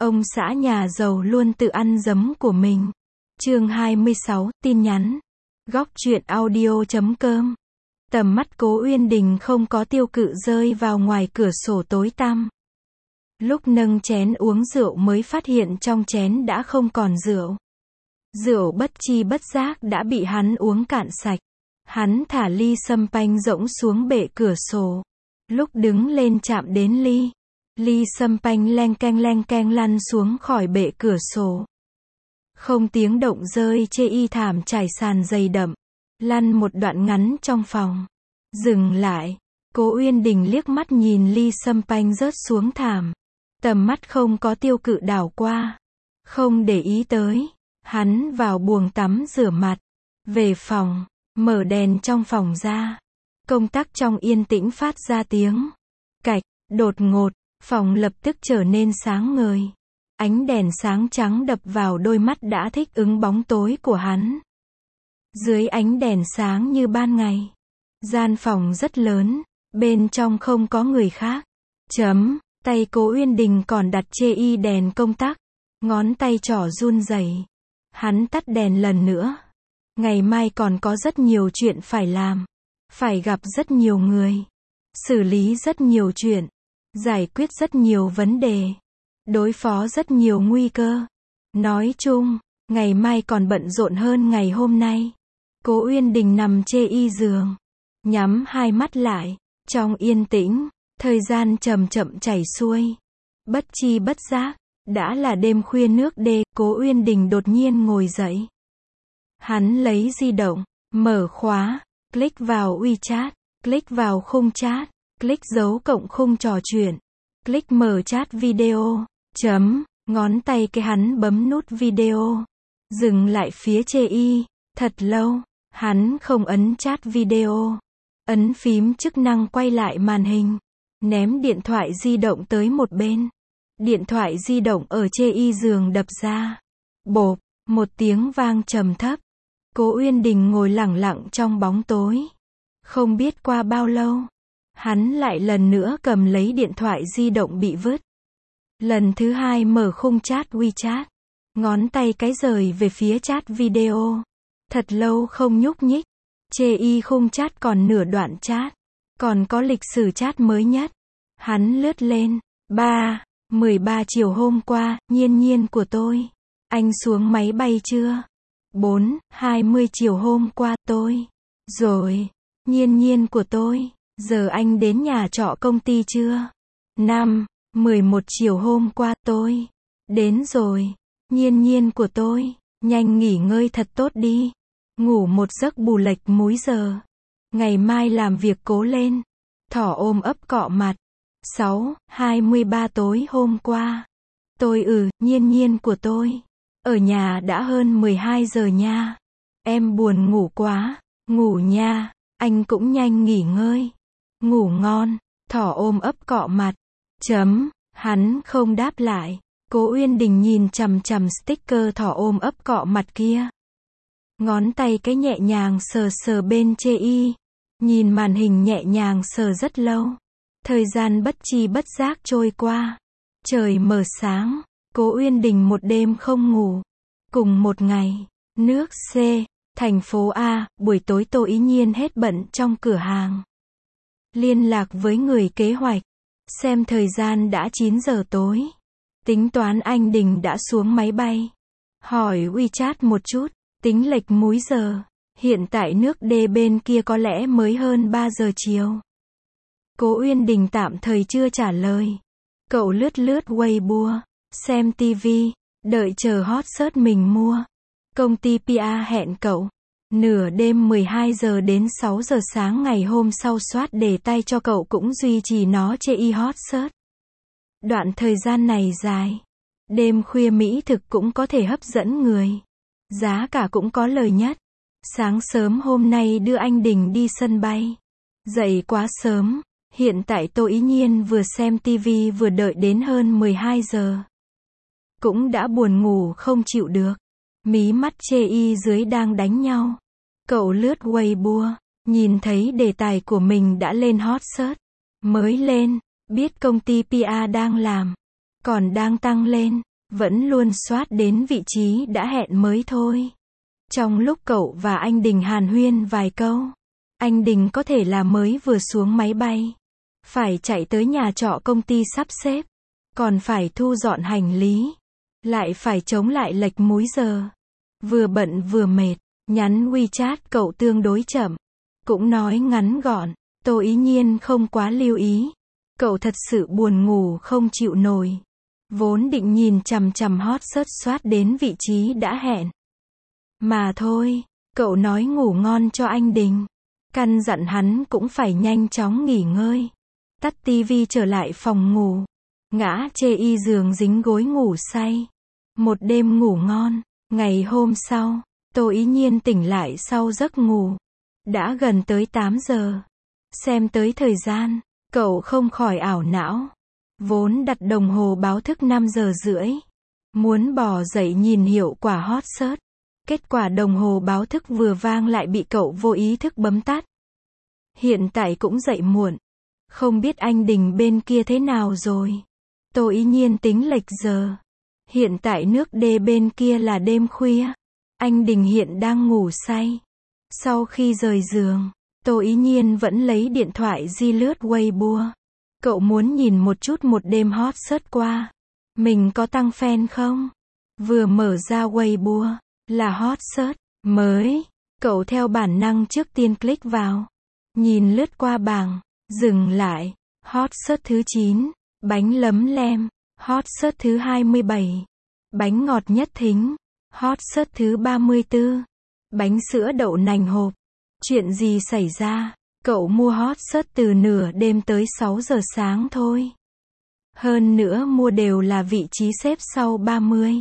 Ông xã nhà giàu luôn tự ăn giấm của mình. Chương 26, tin nhắn. Góc truyện audio.com. Tầm mắt Cố Uyên Đình không có tiêu cự rơi vào ngoài cửa sổ tối tăm. Lúc nâng chén uống rượu mới phát hiện trong chén đã không còn rượu. Rượu bất chi bất giác đã bị hắn uống cạn sạch. Hắn thả ly sâm panh rỗng xuống bệ cửa sổ. Lúc đứng lên chạm đến ly. Ly sâm panh leng keng lăn xuống khỏi bệ cửa sổ. Không tiếng động rơi chê y thảm trải sàn dày đậm. Lăn một đoạn ngắn trong phòng. Dừng lại. Cố Uyên Đình liếc mắt nhìn ly sâm panh rớt xuống thảm. Tầm mắt không có tiêu cự đảo qua. Không để ý tới. Hắn vào buồng tắm rửa mặt. Về phòng. Mở đèn trong phòng ra. Công tắc trong yên tĩnh phát ra tiếng cạch. Đột ngột. Phòng lập tức trở nên sáng ngời. Ánh đèn sáng trắng đập vào đôi mắt đã thích ứng bóng tối của hắn. Dưới ánh đèn sáng như ban ngày. Gian phòng rất lớn. Bên trong không có người khác. Tay Cố Uyên Đình còn đặt chê y đèn công tắc. Ngón tay trỏ run rẩy. Hắn tắt đèn lần nữa. Ngày mai còn có rất nhiều chuyện phải làm. Phải gặp rất nhiều người. Xử lý rất nhiều chuyện. Giải quyết rất nhiều vấn đề. Đối phó rất nhiều nguy cơ. Nói chung, ngày mai còn bận rộn hơn ngày hôm nay. Cố Uyên Đình nằm chê y giường. Nhắm hai mắt lại. Trong yên tĩnh, thời gian chậm chậm chảy xuôi. Bất chi bất giác, đã là đêm khuya nước đê. Cố Uyên Đình đột nhiên ngồi dậy. Hắn lấy di động, mở khóa, click vào WeChat, click vào khung chat, click dấu cộng khung trò chuyện, click mở chat video, ngón tay cái hắn bấm nút video, dừng lại phía chê y, thật lâu, hắn không ấn chat video, ấn phím chức năng quay lại màn hình, ném điện thoại di động tới một bên, điện thoại di động ở chê y giường đập ra, bộp, một tiếng vang trầm thấp. Cố Uyên Đình ngồi lẳng lặng trong bóng tối. Không biết qua bao lâu, hắn lại lần nữa cầm lấy điện thoại di động bị vứt. Lần thứ hai mở khung chat WeChat. Ngón tay cái rời về phía chat video. Thật lâu không nhúc nhích. Chê y khung chat còn nửa đoạn chat. Còn có lịch sử chat mới nhất. Hắn lướt lên. 13 chiều hôm qua, nhiên của tôi. Anh xuống máy bay chưa? 20 chiều hôm qua, tôi. Rồi. Nhiên của tôi. Giờ anh đến nhà trọ công ty chưa? 11 chiều hôm qua, tôi. Đến rồi. Nhiên của tôi. Nhanh nghỉ ngơi thật tốt đi. Ngủ một giấc bù lệch múi giờ. Ngày mai làm việc cố lên. Thỏ ôm ấp cọ mặt. 23 tối hôm qua. Tôi nhiên của tôi. Ở nhà đã hơn 12 giờ nha. Em buồn ngủ quá. Ngủ nha. Anh cũng nhanh nghỉ ngơi. Ngủ ngon. Thỏ ôm ấp cọ mặt. Hắn không đáp lại. Cố Uyên Đình nhìn chằm chằm sticker thỏ ôm ấp cọ mặt kia. Ngón tay cái nhẹ nhàng sờ bên chê y. Nhìn màn hình nhẹ nhàng sờ rất lâu. Thời gian bất chi bất giác trôi qua. Trời mờ sáng. Cố Uyên Đình một đêm không ngủ. Cùng một ngày, nước C, thành phố A, buổi tối Tô Ý Nhiên hết bận trong cửa hàng. Liên lạc với người kế hoạch. Xem thời gian đã 9 giờ tối. Tính toán anh Đình đã xuống máy bay. Hỏi WeChat một chút, tính lệch múi giờ. Hiện tại nước D bên kia có lẽ mới hơn 3 giờ chiều. Cố Uyên Đình tạm thời chưa trả lời. Cậu lướt Weibo. Xem TV, đợi chờ hot search mình mua. Công ty PR hẹn cậu. Nửa đêm 12 giờ đến 6 giờ sáng ngày hôm sau soát đề tay cho cậu cũng duy trì nó chê y hot search. Đoạn thời gian này dài. Đêm khuya mỹ thực cũng có thể hấp dẫn người. Giá cả cũng có lời nhất. Sáng sớm hôm nay đưa anh Đình đi sân bay. Dậy quá sớm. Hiện tại Tô Ý Nhiên vừa xem TV vừa đợi đến hơn 12 giờ. Cũng đã buồn ngủ không chịu được. Mí mắt chê y dưới đang đánh nhau. Cậu lướt Weibo, nhìn thấy đề tài của mình đã lên hot search. Mới lên, biết công ty PR đang làm. Còn đang tăng lên. vẫn luôn soát đến vị trí đã hẹn mới thôi. Trong lúc cậu và anh Đình hàn huyên vài câu, anh Đình có thể là mới vừa xuống máy bay, phải chạy tới nhà trọ công ty sắp xếp, còn phải thu dọn hành lý, lại phải chống lại lệch múi giờ. Vừa bận vừa mệt, nhắn WeChat cậu tương đối chậm, cũng nói ngắn gọn, Tô Ý Nhiên không quá lưu ý. Cậu thật sự buồn ngủ không chịu nổi. Vốn định nhìn chằm chằm hot search soát đến vị trí đã hẹn. Mà thôi, cậu nói ngủ ngon cho anh Đình. Căn dặn hắn cũng phải nhanh chóng nghỉ ngơi. Tắt tivi trở lại phòng ngủ. Ngã chê y giường dính gối ngủ say. Một đêm ngủ ngon. Ngày hôm sau, Tô Ý Nhiên tỉnh lại sau giấc ngủ. Đã gần tới 8 giờ. Xem tới thời gian, cậu không khỏi ảo não. Vốn đặt đồng hồ báo thức 5 giờ rưỡi. Muốn bò dậy nhìn hiệu quả hot search. Kết quả đồng hồ báo thức vừa vang lại bị cậu vô ý thức bấm tắt. Hiện tại cũng dậy muộn. Không biết anh Đình bên kia thế nào rồi. Tô Ý Nhiên tính lệch giờ. Hiện tại nước đê bên kia là đêm khuya. Anh Đình hiện đang ngủ say. Sau khi rời giường, Tô Ý Nhiên vẫn lấy điện thoại di lướt Weibo. Cậu muốn nhìn một chút một đêm hot search qua. Mình có tăng fan không? Vừa mở ra Weibo, là hot search mới. Cậu theo bản năng trước tiên click vào. Nhìn lướt qua bảng, dừng lại. Hot search thứ 9, bánh lấm lem. Hot search thứ 27, bánh ngọt nhất thính. Hot search thứ 34, bánh sữa đậu nành hộp. Chuyện gì xảy ra? Cậu mua hot search từ nửa đêm tới 6 giờ sáng thôi. Hơn nữa mua đều là vị trí xếp sau 30,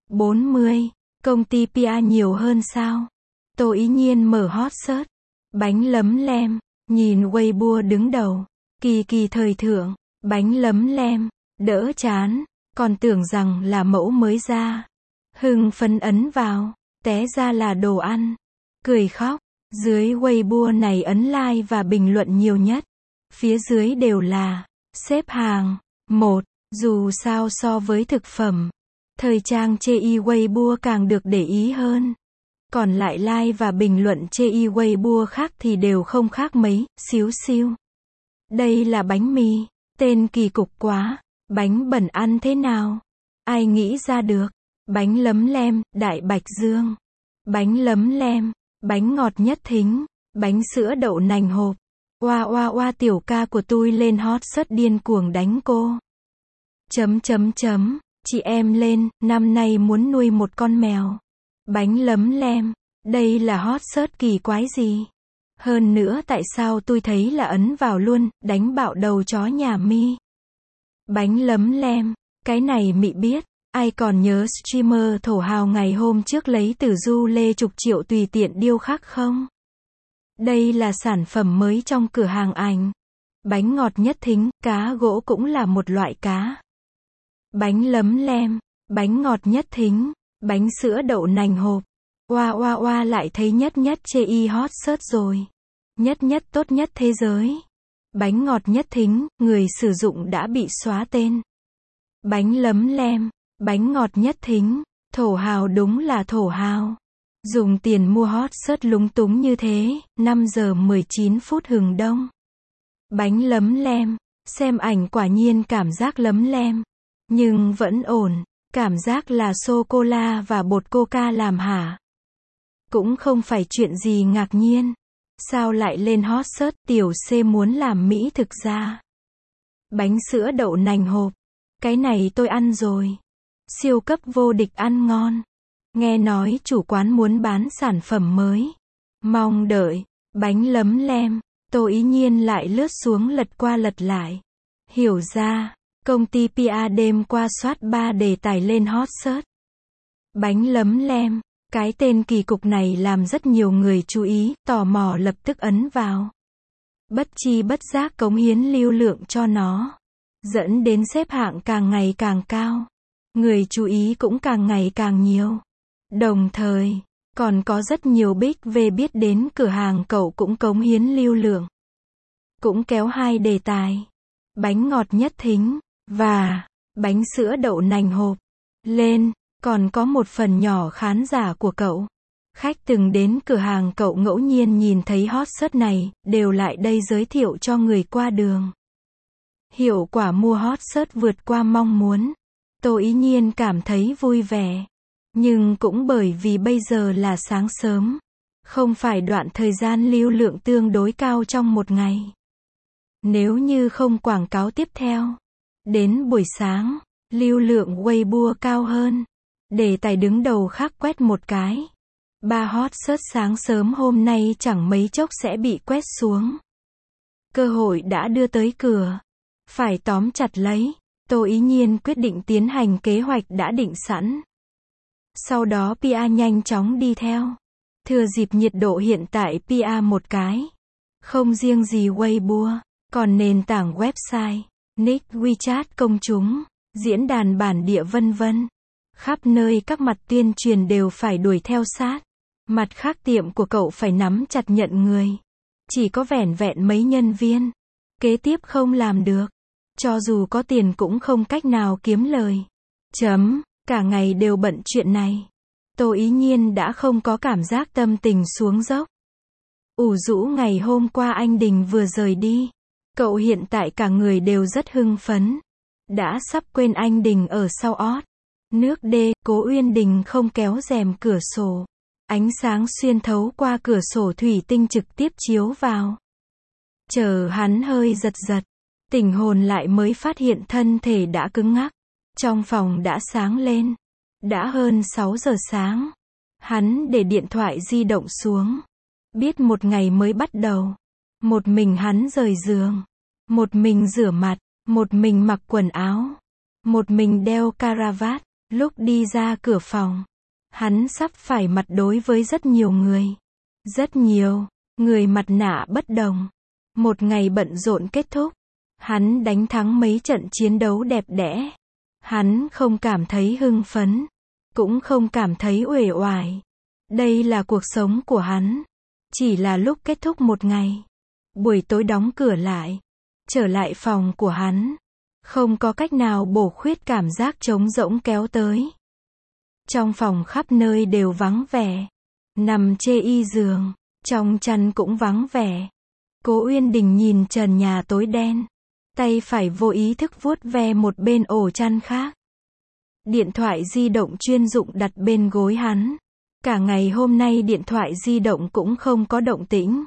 40. Công ty PR nhiều hơn sao? Tô Ý Nhiên mở hot search. Bánh lấm lem. Nhìn Weibo đứng đầu. Kỳ kỳ thời thượng. Bánh lấm lem. Đỡ chán. Còn tưởng rằng là mẫu mới ra. Hưng phấn ấn vào. Té ra là đồ ăn. Cười khóc. Dưới Weibo này ấn like và bình luận nhiều nhất. Phía dưới đều là xếp hàng 1. Dù sao so với thực phẩm, thời trang chê y Weibo càng được để ý hơn. Còn lại like và bình luận chê y Weibo khác thì đều không khác mấy, xíu xiu. Đây là bánh mì. Tên kỳ cục quá. Bánh bẩn ăn thế nào? Ai nghĩ ra được? Bánh lấm lem, Đại Bạch Dương. Bánh lấm lem. Bánh ngọt nhất thính. Bánh sữa đậu nành hộp. Oa oa oa tiểu ca của tôi lên hot search điên cuồng đánh cô. Chị em lên, năm nay muốn nuôi một con mèo. Bánh lấm lem. Đây là hot search kỳ quái gì? Hơn nữa tại sao tôi thấy là ấn vào luôn, đánh bạo đầu chó nhà mi. Bánh lấm lem. Cái này mị biết. Ai còn nhớ streamer thổ hào ngày hôm trước lấy từ du lê chục triệu tùy tiện điêu khắc không? Đây là sản phẩm mới trong cửa hàng ảnh. Bánh ngọt nhất thính, cá gỗ cũng là một loại cá. Bánh lấm lem. Bánh ngọt nhất thính. Bánh sữa đậu nành hộp. Oa oa oa lại thấy nhất nhất chê y hot search rồi. Nhất nhất tốt nhất thế giới. Bánh ngọt nhất thính, người sử dụng đã bị xóa tên. Bánh lấm lem. Bánh ngọt nhất thính. Thổ hào đúng là thổ hào. Dùng tiền mua hot search lúng túng như thế, 5 giờ 19 phút hừng đông. Bánh lấm lem. Xem ảnh quả nhiên cảm giác lấm lem. Nhưng vẫn ổn. Cảm giác là sô-cô-la và bột coca làm hả? Cũng không phải chuyện gì ngạc nhiên. Sao lại lên hot search? Tiểu C muốn làm mỹ thực ra. Bánh sữa đậu nành hộp. Cái này tôi ăn rồi. Siêu cấp vô địch ăn ngon. Nghe nói chủ quán muốn bán sản phẩm mới. Mong đợi. Bánh lấm lem. Tô Ý Nhiên lại lướt xuống lật qua lật lại. Hiểu ra, công ty PR đêm qua soát 3 đề tài lên hot search. Bánh lấm lem. Cái tên kỳ cục này làm rất nhiều người chú ý, tò mò lập tức ấn vào. Bất chi bất giác cống hiến lưu lượng cho nó. Dẫn đến xếp hạng càng ngày càng cao. Người chú ý cũng càng ngày càng nhiều. Đồng thời, còn có rất nhiều big về biết đến cửa hàng cậu cũng cống hiến lưu lượng. Cũng kéo 2 đề tài. Bánh ngọt nhất thính, và bánh sữa đậu nành hộp. lên, còn có một phần nhỏ khán giả của cậu. Khách từng đến cửa hàng cậu ngẫu nhiên nhìn thấy hot search này, đều lại đây giới thiệu cho người qua đường. Hiệu quả mua hot search vượt qua mong muốn. Tô Ý Nhiên cảm thấy vui vẻ. Nhưng cũng bởi vì bây giờ là sáng sớm, không phải đoạn thời gian lưu lượng tương đối cao trong một ngày. Nếu như không quảng cáo tiếp theo, đến buổi sáng, lưu lượng Weibo cao hơn. Đề tài đứng đầu khác quét một cái. 3 hot search sáng sớm hôm nay chẳng mấy chốc sẽ bị quét xuống. Cơ hội đã đưa tới cửa. Phải tóm chặt lấy. Tô Ý Nhiên quyết định tiến hành kế hoạch đã định sẵn. Sau đó PR nhanh chóng đi theo. Thừa dịp nhiệt độ hiện tại PR một cái. Không riêng gì Weibo, còn nền tảng website, nick WeChat công chúng, diễn đàn bản địa vân vân. Khắp nơi các mặt tuyên truyền đều phải đuổi theo sát. Mặt khác tiệm của cậu phải nắm chặt nhận người. Chỉ có vẻn vẹn mấy nhân viên. Kế tiếp không làm được. Cho dù có tiền cũng không cách nào kiếm lời. Cả ngày đều bận chuyện này. Tô Ý Nhiên đã không có cảm giác tâm tình xuống dốc. Ủ rũ ngày hôm qua anh Đình vừa rời đi. Cậu hiện tại cả người đều rất hưng phấn. Đã sắp quên anh Đình ở sau ót. Nước đê, Cố Uyên Đình không kéo rèm cửa sổ. Ánh sáng xuyên thấu qua cửa sổ thủy tinh trực tiếp chiếu vào. Chờ hắn hơi giật giật. Tỉnh hồn lại mới phát hiện thân thể đã cứng ngắc. Trong phòng đã sáng lên. Đã hơn 6 giờ sáng. Hắn để điện thoại di động xuống. Biết một ngày mới bắt đầu. Một mình hắn rời giường. Một mình rửa mặt. Một mình mặc quần áo. Một mình đeo caravat. Lúc đi ra cửa phòng, hắn sắp phải mặt đối với rất nhiều người. Rất nhiều người mặt nạ bất đồng. Một ngày bận rộn kết thúc. Hắn đánh thắng mấy trận chiến đấu đẹp đẽ. Hắn không cảm thấy hưng phấn. Cũng không cảm thấy uể oải. Đây là cuộc sống của hắn. Chỉ là lúc kết thúc một ngày. Buổi tối đóng cửa lại. Trở lại phòng của hắn. Không có cách nào bổ khuyết cảm giác trống rỗng kéo tới. Trong phòng khắp nơi đều vắng vẻ. Nằm chê y giường. Trong chăn cũng vắng vẻ. Cố Uyên Đình nhìn trần nhà tối đen. Tay phải vô ý thức vuốt ve một bên ổ chăn khác. Điện thoại di động chuyên dụng đặt bên gối hắn. Cả ngày hôm nay điện thoại di động cũng không có động tĩnh.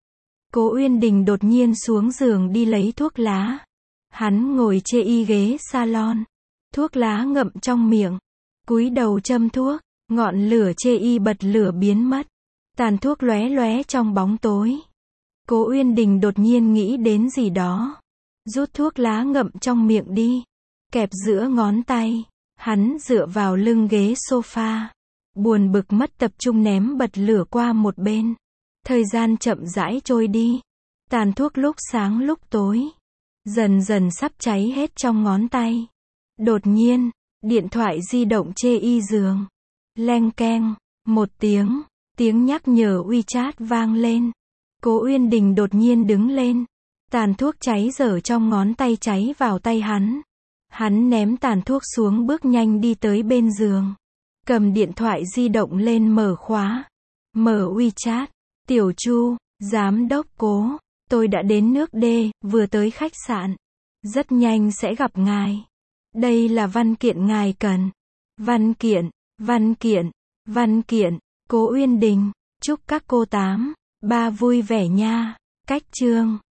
Cố Uyên Đình đột nhiên xuống giường đi lấy thuốc lá. Hắn ngồi chê y ghế salon. Thuốc lá ngậm trong miệng. Cúi đầu châm thuốc. Ngọn lửa chê y bật lửa biến mất. Tàn thuốc lóe lóe trong bóng tối. Cố Uyên Đình đột nhiên nghĩ đến gì đó. Rút thuốc lá ngậm trong miệng đi. Kẹp giữa ngón tay. Hắn dựa vào lưng ghế sofa. Buồn bực mất tập trung ném bật lửa qua một bên. Thời gian chậm rãi trôi đi. Tàn thuốc lúc sáng lúc tối. Dần dần sắp cháy hết trong ngón tay. Đột nhiên, điện thoại di động chê y giường. Leng keng, một tiếng, tiếng nhắc nhở WeChat vang lên. Cố Uyên Đình đột nhiên đứng lên. Tàn thuốc cháy dở trong ngón tay cháy vào tay hắn. Hắn ném tàn thuốc xuống bước nhanh đi tới bên giường. Cầm điện thoại di động lên mở khóa. Mở WeChat. Tiểu Chu, giám đốc Cố. Tôi đã đến nước đê, vừa tới khách sạn. Rất nhanh sẽ gặp ngài. Đây là văn kiện ngài cần. Văn kiện. Cố Uyên Đình. Chúc các cô 8, 3 vui vẻ nha. Cách chương.